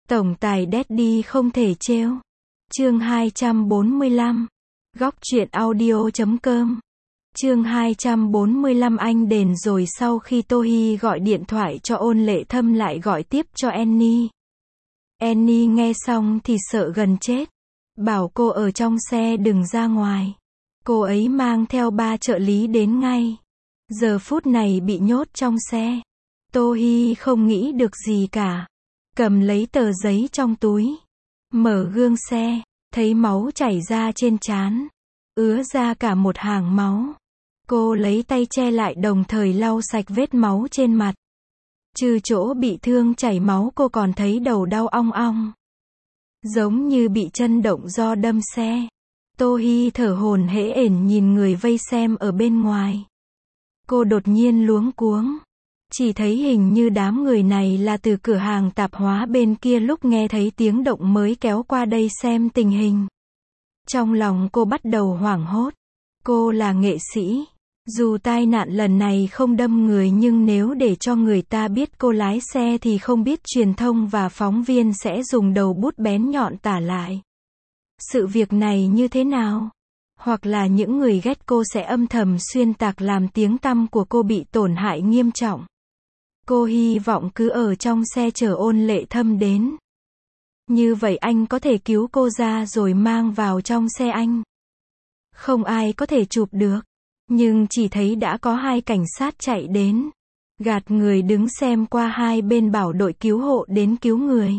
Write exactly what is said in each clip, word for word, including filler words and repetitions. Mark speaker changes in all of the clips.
Speaker 1: Tổng tài Daddy không thể trêu. Chương hai trăm bốn mươi lăm. Góc truyện audio chấm com. Chương hai trăm bốn mươi lăm. Anh đền rồi. Sau khi Tô Hi gọi điện thoại cho Ôn Lệ Thâm lại gọi tiếp cho Annie. Annie nghe xong thì sợ gần chết. Bảo cô ở trong xe đừng ra ngoài. Cô ấy mang theo ba trợ lý đến ngay. Giờ phút này bị nhốt trong xe. Tô Hi không nghĩ được gì cả. Cầm lấy tờ giấy trong túi. Mở gương xe. Thấy máu chảy ra trên trán. Ứa ra cả một hàng máu. Cô lấy tay che lại đồng thời lau sạch vết máu trên mặt. Trừ chỗ bị thương chảy máu cô còn thấy đầu đau ong ong. Giống như bị chân động do đâm xe. Tô Hi thở hổn hển nhìn người vây xem ở bên ngoài. Cô đột nhiên luống cuống. Chỉ thấy hình như đám người này là từ cửa hàng tạp hóa bên kia lúc nghe thấy tiếng động mới kéo qua đây xem tình hình. Trong lòng cô bắt đầu hoảng hốt. Cô là nghệ sĩ. Dù tai nạn lần này không đâm người nhưng nếu để cho người ta biết cô lái xe thì không biết truyền thông và phóng viên sẽ dùng đầu bút bén nhọn tả lại sự việc này như thế nào. Hoặc là những người ghét cô sẽ âm thầm xuyên tạc làm tiếng tăm của cô bị tổn hại nghiêm trọng. Cô hy vọng cứ ở trong xe chờ Ôn Lệ Thâm đến. Như vậy anh có thể cứu cô ra rồi mang vào trong xe anh. Không ai có thể chụp được. Nhưng chỉ thấy đã có hai cảnh sát chạy đến. Gạt người đứng xem qua hai bên bảo đội cứu hộ đến cứu người.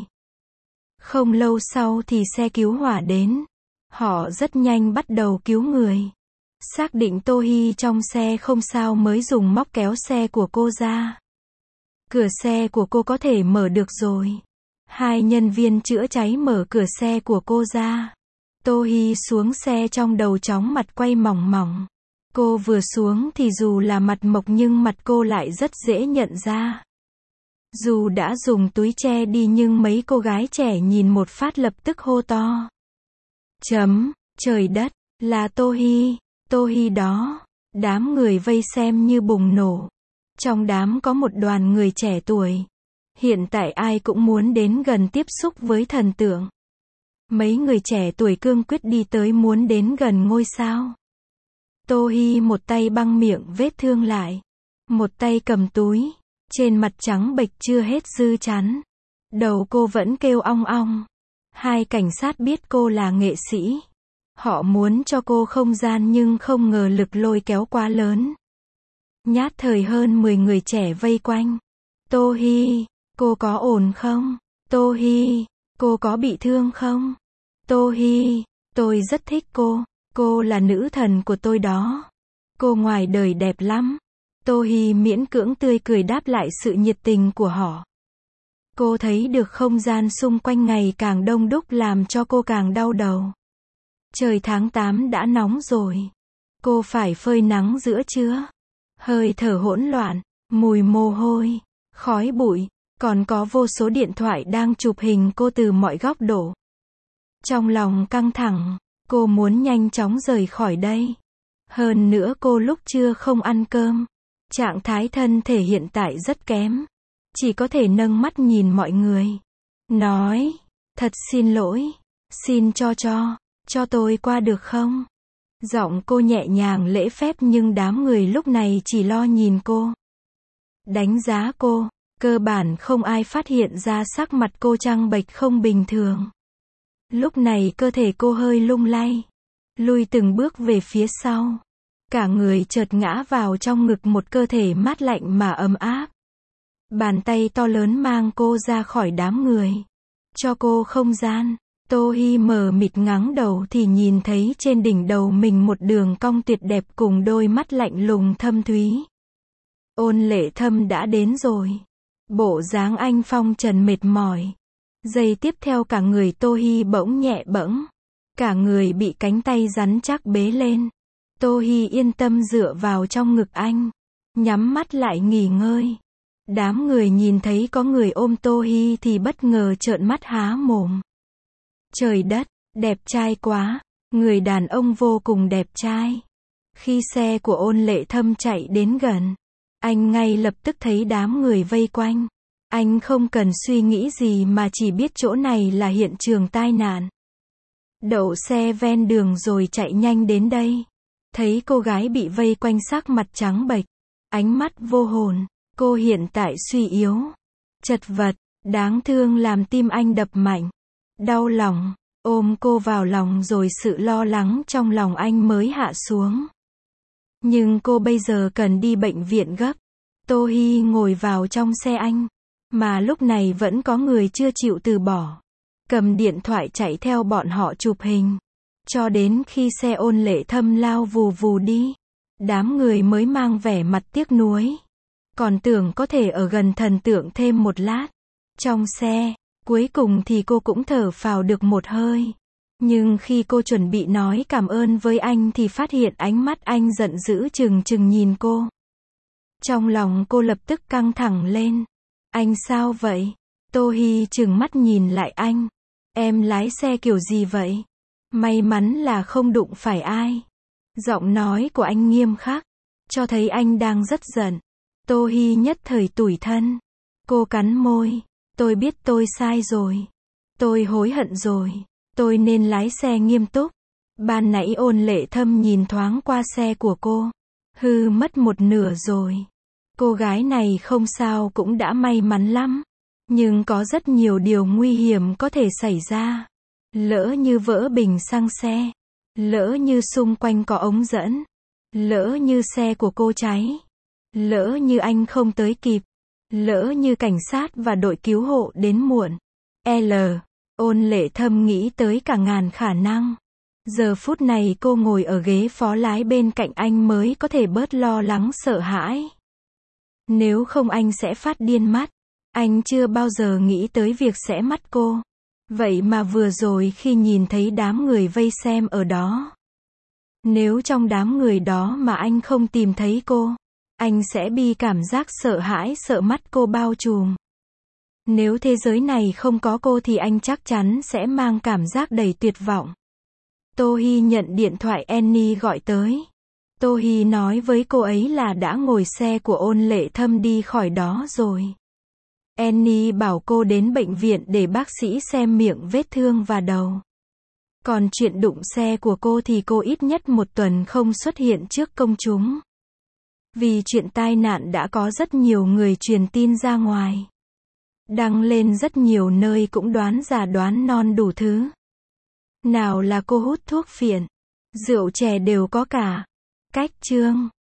Speaker 1: Không lâu sau thì xe cứu hỏa đến. Họ rất nhanh bắt đầu cứu người. Xác định Tô Hi trong xe không sao mới dùng móc kéo xe của cô ra. Cửa xe của cô có thể mở được rồi. Hai nhân viên chữa cháy mở cửa xe của cô ra. Tô Hi xuống xe trong đầu chóng mặt quay mỏng mỏng. Cô vừa xuống thì dù là mặt mộc nhưng mặt cô lại rất dễ nhận ra. Dù đã dùng túi che đi nhưng mấy cô gái trẻ nhìn một phát lập tức hô to. Chấm, trời đất, là Tô Hi, Tô Hi đó. Đám người vây xem như bùng nổ. Trong đám có một đoàn người trẻ tuổi. Hiện tại ai cũng muốn đến gần tiếp xúc với thần tượng. Mấy người trẻ tuổi cương quyết đi tới muốn đến gần ngôi sao. Tô Hi một tay băng miệng vết thương lại. Một tay cầm túi. Trên mặt trắng bệch chưa hết dư chắn. Đầu cô vẫn kêu ong ong. Hai cảnh sát biết cô là nghệ sĩ. Họ muốn cho cô không gian nhưng không ngờ lực lôi kéo quá lớn. Nhát thời hơn mười người trẻ vây quanh. Tô Hi, cô có ổn không? Tô Hi, cô có bị thương không? Tô Hi, tôi rất thích cô. Cô là nữ thần của tôi đó. Cô ngoài đời đẹp lắm. Tô Hi miễn cưỡng tươi cười đáp lại sự nhiệt tình của họ. Cô thấy được không gian xung quanh ngày càng đông đúc làm cho cô càng đau đầu. Trời tháng tám đã nóng rồi. Cô phải phơi nắng giữa trưa. Hơi thở hỗn loạn, mùi mồ hôi, khói bụi, còn có vô số điện thoại đang chụp hình cô từ mọi góc độ. Trong lòng căng thẳng, cô muốn nhanh chóng rời khỏi đây. Hơn nữa cô lúc trưa không ăn cơm. Trạng thái thân thể hiện tại rất kém. Chỉ có thể nâng mắt nhìn mọi người. Nói, thật xin lỗi, xin cho cho, cho tôi qua được không? Giọng cô nhẹ nhàng lễ phép nhưng đám người lúc này chỉ lo nhìn cô. Đánh giá cô, cơ bản không ai phát hiện ra sắc mặt cô trắng bệch không bình thường. Lúc này cơ thể cô hơi lung lay. Lùi từng bước về phía sau. Cả người chợt ngã vào trong ngực một cơ thể mát lạnh mà ấm áp. Bàn tay to lớn mang cô ra khỏi đám người. Cho cô không gian. Tô Hi mờ mịt ngáng đầu thì nhìn thấy trên đỉnh đầu mình một đường cong tuyệt đẹp cùng đôi mắt lạnh lùng thâm thúy. Ôn Lệ Thâm đã đến rồi. Bộ dáng anh phong trần mệt mỏi. Giây tiếp theo cả người Tô Hi bỗng nhẹ bẫng. Cả người bị cánh tay rắn chắc bế lên. Tô Hi yên tâm dựa vào trong ngực anh. Nhắm mắt lại nghỉ ngơi. Đám người nhìn thấy có người ôm Tô Hi thì bất ngờ trợn mắt há mồm. Trời đất, đẹp trai quá. Người đàn ông vô cùng đẹp trai. Khi xe của Ôn Lệ Thâm chạy đến gần, anh ngay lập tức thấy đám người vây quanh. Anh không cần suy nghĩ gì mà chỉ biết chỗ này là hiện trường tai nạn. Đậu xe ven đường rồi chạy nhanh đến đây. Thấy cô gái bị vây quanh sắc mặt trắng bệch, ánh mắt vô hồn, cô hiện tại suy yếu, chật vật, đáng thương làm tim anh đập mạnh. Đau lòng, ôm cô vào lòng rồi sự lo lắng trong lòng anh mới hạ xuống. Nhưng cô bây giờ cần đi bệnh viện gấp. Tô Hi ngồi vào trong xe anh, mà lúc này vẫn có người chưa chịu từ bỏ. Cầm điện thoại chạy theo bọn họ chụp hình. Cho đến khi xe Ôn Lệ Thâm lao vù vù đi, đám người mới mang vẻ mặt tiếc nuối. Còn tưởng có thể ở gần thần tượng thêm một lát. Trong xe, cuối cùng thì cô cũng thở phào được một hơi. Nhưng khi cô chuẩn bị nói cảm ơn với anh thì phát hiện ánh mắt anh giận dữ trừng trừng nhìn cô. Trong lòng cô lập tức căng thẳng lên. Anh sao vậy? Tô Hi trừng mắt nhìn lại anh. Em lái xe kiểu gì vậy? May mắn là không đụng phải ai. Giọng nói của anh nghiêm khắc, cho thấy anh đang rất giận. Tô Hi nhất thời tủi thân. Cô cắn môi. Tôi biết tôi sai rồi. Tôi hối hận rồi. Tôi nên lái xe nghiêm túc. Ban nãy Ôn Lệ Thâm nhìn thoáng qua xe của cô. Hư mất một nửa rồi. Cô gái này không sao cũng đã may mắn lắm. Nhưng có rất nhiều điều nguy hiểm có thể xảy ra. Lỡ như vỡ bình xăng xe. Lỡ như xung quanh có ống dẫn. Lỡ như xe của cô cháy. Lỡ như anh không tới kịp. Lỡ như cảnh sát và đội cứu hộ đến muộn. L. Ôn Lệ Thâm nghĩ tới cả ngàn khả năng. Giờ phút này cô ngồi ở ghế phó lái bên cạnh anh mới có thể bớt lo lắng sợ hãi. Nếu không anh sẽ phát điên mất. Anh chưa bao giờ nghĩ tới việc sẽ mất cô. Vậy mà vừa rồi khi nhìn thấy đám người vây xem ở đó. Nếu trong đám người đó mà anh không tìm thấy cô, anh sẽ bị cảm giác sợ hãi sợ mắt cô bao trùm. Nếu thế giới này không có cô thì anh chắc chắn sẽ mang cảm giác đầy tuyệt vọng. Tô Hi nhận điện thoại Annie gọi tới. Tô Hi nói với cô ấy là đã ngồi xe của Ôn Lệ Thâm đi khỏi đó rồi. Annie bảo cô đến bệnh viện để bác sĩ xem miệng vết thương và đầu. Còn chuyện đụng xe của cô thì cô ít nhất một tuần không xuất hiện trước công chúng. Vì chuyện tai nạn đã có rất nhiều người truyền tin ra ngoài. Đăng lên rất nhiều nơi cũng đoán già đoán non đủ thứ. Nào là cô hút thuốc phiện, rượu chè đều có cả. Cách chương